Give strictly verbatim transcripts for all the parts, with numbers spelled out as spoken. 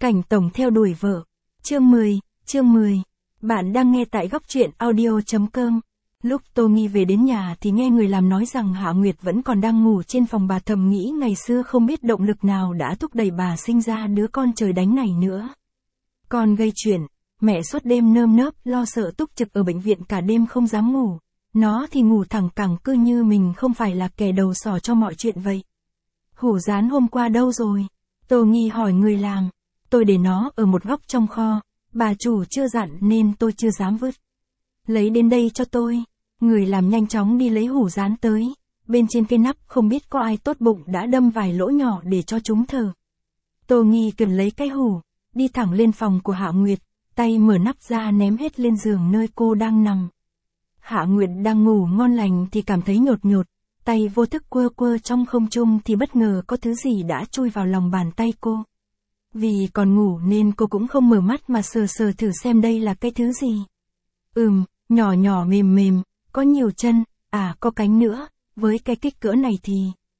Cảnh tổng theo đuổi vợ. Chương mười, chương mười. Bạn đang nghe tại góc truyện audio chấm com. Lúc Tô Nghi về đến nhà thì nghe người làm nói rằng Hạ Nguyệt vẫn còn đang ngủ trên phòng, bà thầm nghĩ ngày xưa không biết động lực nào đã thúc đẩy bà sinh ra đứa con trời đánh này nữa. Con gây chuyện, mẹ suốt đêm nơm nớp lo sợ túc trực ở bệnh viện cả đêm không dám ngủ. Nó thì ngủ thẳng cẳng cứ như mình không phải là kẻ đầu sỏ cho mọi chuyện vậy. Hủ rán hôm qua đâu rồi? Tô Nghi hỏi người làm. Tôi để nó ở một góc trong kho, bà chủ chưa dặn nên tôi chưa dám vứt. Lấy đến đây cho tôi. Người làm nhanh chóng đi lấy hủ rán tới. Bên trên cây nắp không biết có ai tốt bụng đã đâm vài lỗ nhỏ để cho chúng thở. Tô Nghi cần lấy cái hủ, đi thẳng lên phòng của Hạ Nguyệt, tay mở nắp ra ném hết lên giường nơi cô đang nằm. Hạ Nguyệt đang ngủ ngon lành thì cảm thấy nhột nhột, tay vô thức quơ quơ trong không trung thì bất ngờ có thứ gì đã chui vào lòng bàn tay cô. Vì còn ngủ nên cô cũng không mở mắt mà sờ sờ thử xem đây là cái thứ gì. Ừm, nhỏ nhỏ mềm mềm, có nhiều chân, à có cánh nữa, với cái kích cỡ này thì...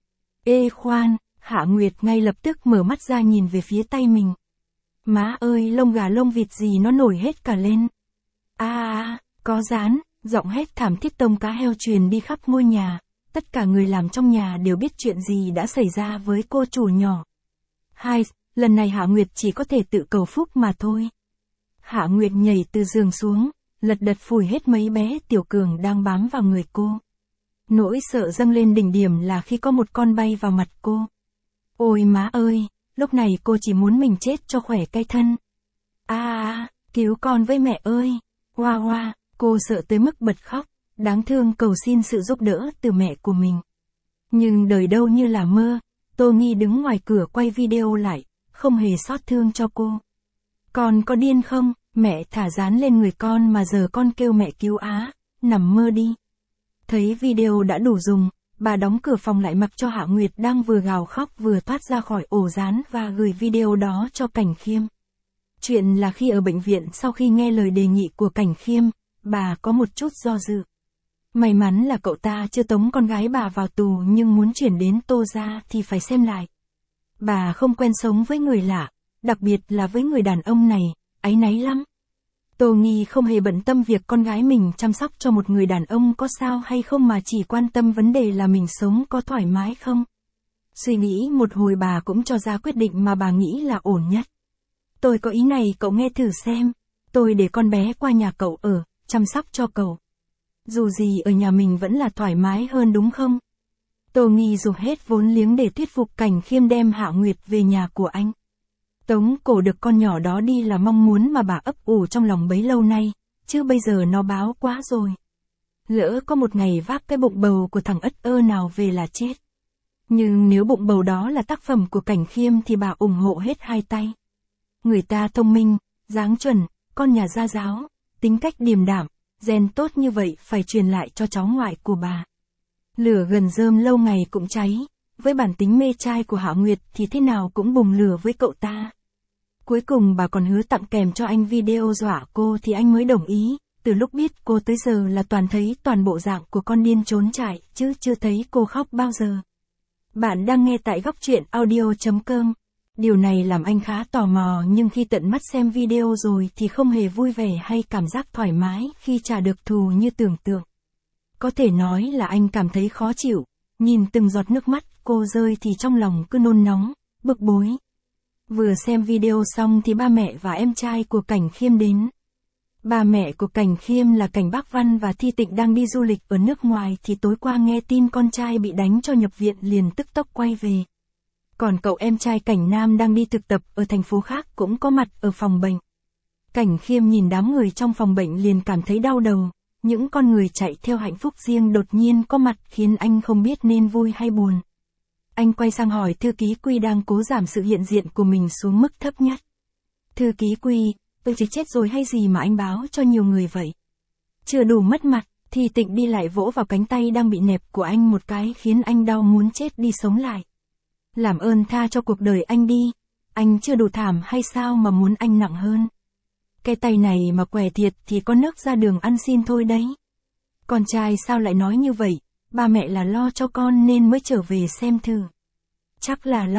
Ê khoan, Hạ Nguyệt ngay lập tức mở mắt ra nhìn về phía tay mình. Má ơi, lông gà lông vịt gì nó nổi hết cả lên. À à, có rán, giọng hét thảm thiết tông cá heo truyền đi khắp ngôi nhà. Tất cả người làm trong nhà đều biết chuyện gì đã xảy ra với cô chủ nhỏ. Hai, lần này Hạ Nguyệt chỉ có thể tự cầu phúc mà thôi. Hạ Nguyệt nhảy từ giường xuống, lật đật phủi hết mấy bé tiểu cường đang bám vào người cô. Nỗi sợ dâng lên đỉnh điểm là khi có một con bay vào mặt cô. Ôi má ơi, lúc này cô chỉ muốn mình chết cho khỏe cái thân. À à, cứu con với mẹ ơi. Hoa hoa, cô sợ tới mức bật khóc, đáng thương cầu xin sự giúp đỡ từ mẹ của mình. Nhưng đời đâu như là mơ, Tô Nghi đứng ngoài cửa quay video lại, không hề xót thương cho cô. Con có điên không, mẹ thả dán lên người con mà giờ con kêu mẹ cứu á, nằm mơ đi. Thấy video đã đủ dùng, bà đóng cửa phòng lại mặc cho Hạ Nguyệt đang vừa gào khóc vừa thoát ra khỏi ổ dán và gửi video đó cho Cảnh Khiêm. Chuyện là khi ở bệnh viện sau khi nghe lời đề nghị của Cảnh Khiêm, bà có một chút do dự. May mắn là cậu ta chưa tống con gái bà vào tù nhưng muốn chuyển đến Tô gia thì phải xem lại. Bà không quen sống với người lạ, đặc biệt là với người đàn ông này, áy náy lắm. Tô Nghi không hề bận tâm việc con gái mình chăm sóc cho một người đàn ông có sao hay không mà chỉ quan tâm vấn đề là mình sống có thoải mái không. Suy nghĩ một hồi bà cũng cho ra quyết định mà bà nghĩ là ổn nhất. Tôi có ý này cậu nghe thử xem, tôi để con bé qua nhà cậu ở, chăm sóc cho cậu. Dù gì ở nhà mình vẫn là thoải mái hơn đúng không? Tô Nghi dùng hết vốn liếng để thuyết phục Cảnh Khiêm đem Hạ Nguyệt về nhà của anh. Tống cổ được con nhỏ đó đi là mong muốn mà bà ấp ủ trong lòng bấy lâu nay, chứ bây giờ nó báo quá rồi. Lỡ có một ngày vác cái bụng bầu của thằng ất ơ nào về là chết. Nhưng nếu bụng bầu đó là tác phẩm của Cảnh Khiêm thì bà ủng hộ hết hai tay. Người ta thông minh, dáng chuẩn, con nhà gia giáo, tính cách điềm đạm, gen tốt như vậy phải truyền lại cho cháu ngoại của bà. Lửa gần rơm lâu ngày cũng cháy, với bản tính mê trai của Hạ Nguyệt thì thế nào cũng bùng lửa với cậu ta. Cuối cùng bà còn hứa tặng kèm cho anh video dọa cô thì anh mới đồng ý, từ lúc biết cô tới giờ là toàn thấy toàn bộ dạng của con điên trốn chạy, chứ chưa thấy cô khóc bao giờ. Bạn đang nghe tại góc truyện audio chấm com. Điều này làm anh khá tò mò nhưng khi tận mắt xem video rồi thì không hề vui vẻ hay cảm giác thoải mái khi trả được thù như tưởng tượng. Có thể nói là anh cảm thấy khó chịu, nhìn từng giọt nước mắt cô rơi thì trong lòng cứ nôn nóng, bực bối. Vừa xem video xong thì ba mẹ và em trai của Cảnh Khiêm đến. Ba mẹ của Cảnh Khiêm là Cảnh Bác Văn và Thi Tịnh đang đi du lịch ở nước ngoài thì tối qua nghe tin con trai bị đánh cho nhập viện liền tức tốc quay về. Còn cậu em trai Cảnh Nam đang đi thực tập ở thành phố khác cũng có mặt ở phòng bệnh. Cảnh Khiêm nhìn đám người trong phòng bệnh liền cảm thấy đau đầu, những con người chạy theo hạnh phúc riêng đột nhiên có mặt khiến anh không biết nên vui hay buồn. Anh quay sang hỏi thư ký Quy đang cố giảm sự hiện diện của mình xuống mức thấp nhất. Thư ký Quy, tôi chỉ chết rồi hay gì mà anh báo cho nhiều người vậy? Chưa đủ mất mặt, thì Tịnh đi lại vỗ vào cánh tay đang bị nẹp của anh một cái khiến anh đau muốn chết đi sống lại. Làm ơn tha cho cuộc đời anh đi, anh chưa đủ thảm hay sao mà muốn anh nặng hơn? Cái tay này mà què thiệt thì có nấc ra đường ăn xin thôi đấy. Con trai sao lại nói như vậy, ba mẹ là lo cho con nên mới trở về xem thử. Chắc là lo,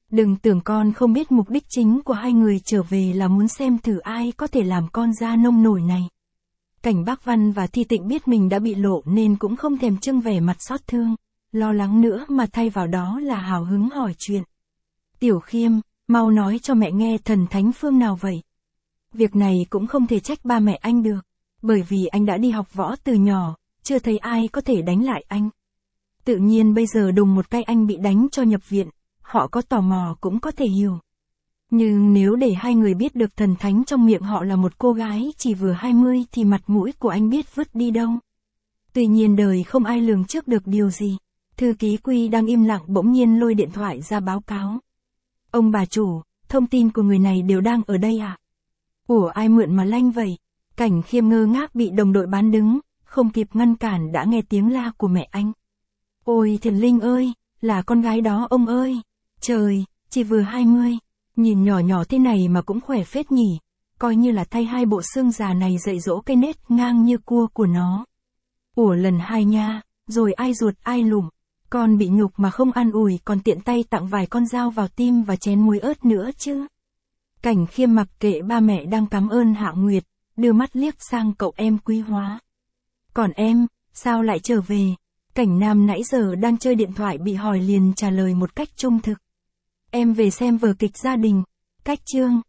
Đừng tưởng con không biết mục đích chính của hai người trở về là muốn xem thử ai có thể làm con ra nông nổi này. Cảnh Bác Văn và Thi Tịnh biết mình đã bị lộ nên cũng không thèm trưng vẻ mặt xót thương, lo lắng nữa mà thay vào đó là hào hứng hỏi chuyện. Tiểu Khiêm, mau nói cho mẹ nghe thần thánh phương nào vậy? Việc này cũng không thể trách ba mẹ anh được, bởi vì anh đã đi học võ từ nhỏ, chưa thấy ai có thể đánh lại anh. Tự nhiên bây giờ đùng một cái anh bị đánh cho nhập viện, họ có tò mò cũng có thể hiểu. Nhưng nếu để hai người biết được thần thánh trong miệng họ là một cô gái chỉ vừa hai mươi thì mặt mũi của anh biết vứt đi đâu. Tuy nhiên đời không ai lường trước được điều gì. Thư ký Quy đang im lặng bỗng nhiên lôi điện thoại ra báo cáo. Ông bà chủ, thông tin của người này đều đang ở đây à? Ủa ai mượn mà lanh vậy? Cảnh Khiêm ngơ ngác bị đồng đội bán đứng, không kịp ngăn cản đã nghe tiếng la của mẹ anh. Ôi Thiền Linh ơi, là con gái đó ông ơi. Trời, chỉ vừa hai mươi, nhìn nhỏ nhỏ thế này mà cũng khỏe phết nhỉ, coi như là thay hai bộ xương già này dạy dỗ cái nết ngang như cua của nó. Ủa lần hai nha, rồi ai ruột ai lùm, con bị nhục mà không an ủi còn tiện tay tặng vài con dao vào tim và chén muối ớt nữa chứ. Cảnh Khiêm mặc kệ ba mẹ đang cảm ơn Hạ Nguyệt, đưa mắt liếc sang cậu em Quý Hóa. Còn em, sao lại trở về? Cảnh Nam nãy giờ đang chơi điện thoại bị hỏi liền trả lời một cách trung thực. Em về xem vở kịch gia đình. Cách chương.